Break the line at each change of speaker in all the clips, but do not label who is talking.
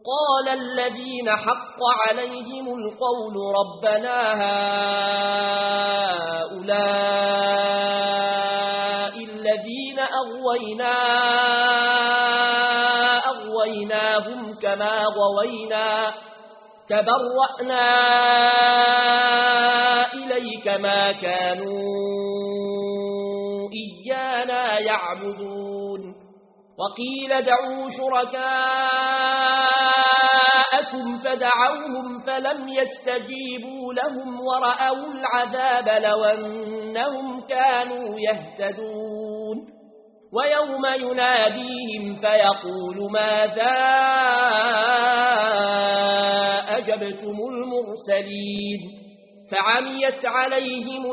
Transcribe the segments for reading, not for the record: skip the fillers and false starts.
قال الذين حق عليهم القول ربنا هؤلاء الذين أغويناهم كما غوينا تبرأنا إليك ما كانوا إيانا يعبدون وقيل دعوا شركاءكم فدعوهم فلم يستجيبوا لهم ورأوا العذاب لو أنهم كانوا يهتدون ويوم يناديهم فيقول ماذا أجبتم المرسلين فعميت عليهم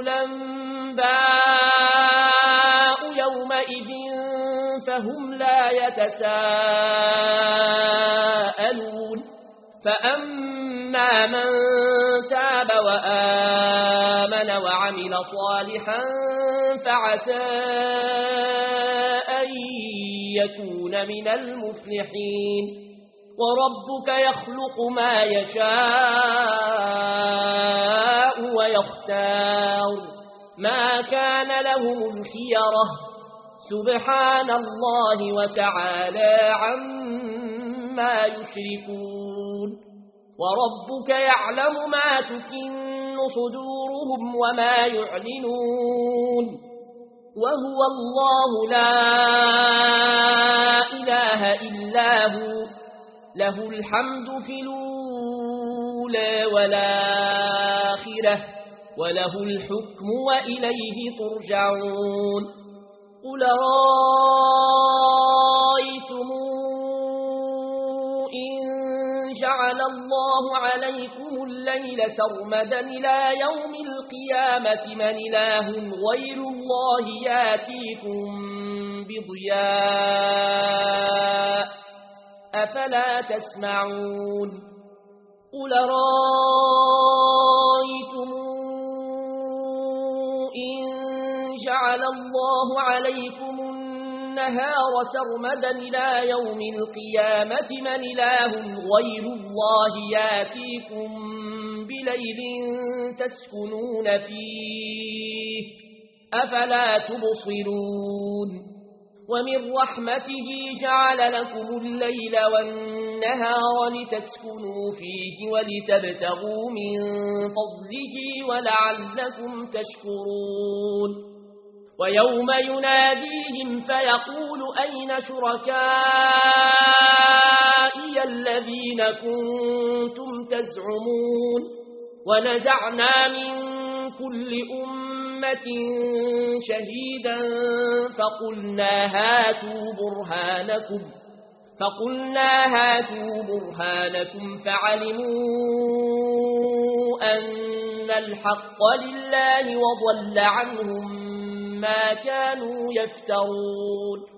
الأنباء يومئذ فهم لا يتساءلون فأما من تاب وآمن وعمل صالحا فعسى أن يكون من المفلحين وربك يخلق ما يشاء ويختار ما كان لهم الخيرة سبحان الله وتعالى عما يشركون وربك يعلم ما تكن صدورهم وما يعلنون وهو الله لا إله إلا هو له الحمد في الأولى والآخرة وله الحكم وإليه ترجعون قل رأيتم إن جعل الله عليكم الليل سرمدا إلى يوم القيامة من إله غير الله ياتيكم بضياء أفلا تسمعون قل رأيتم إن جعل الله عليكم النهار سرمدا إلى يوم القيامة من إله غير الله ياتيكم بليل تسكنون فيه أفلا تبصرون ومن رحمته جعل لكم الليل والنهار لتسكنوا فيه ولتبتغوا من فضله ولعلكم تشكرون ويوم يناديهم فيقول أين شركائي الذين كنتم تزعمون ونزعنا من كل أمة شهيدا فقلنا هاتوا برهانكم فعلموا أن الحق لله وضل عنهم ما كانوا يفترون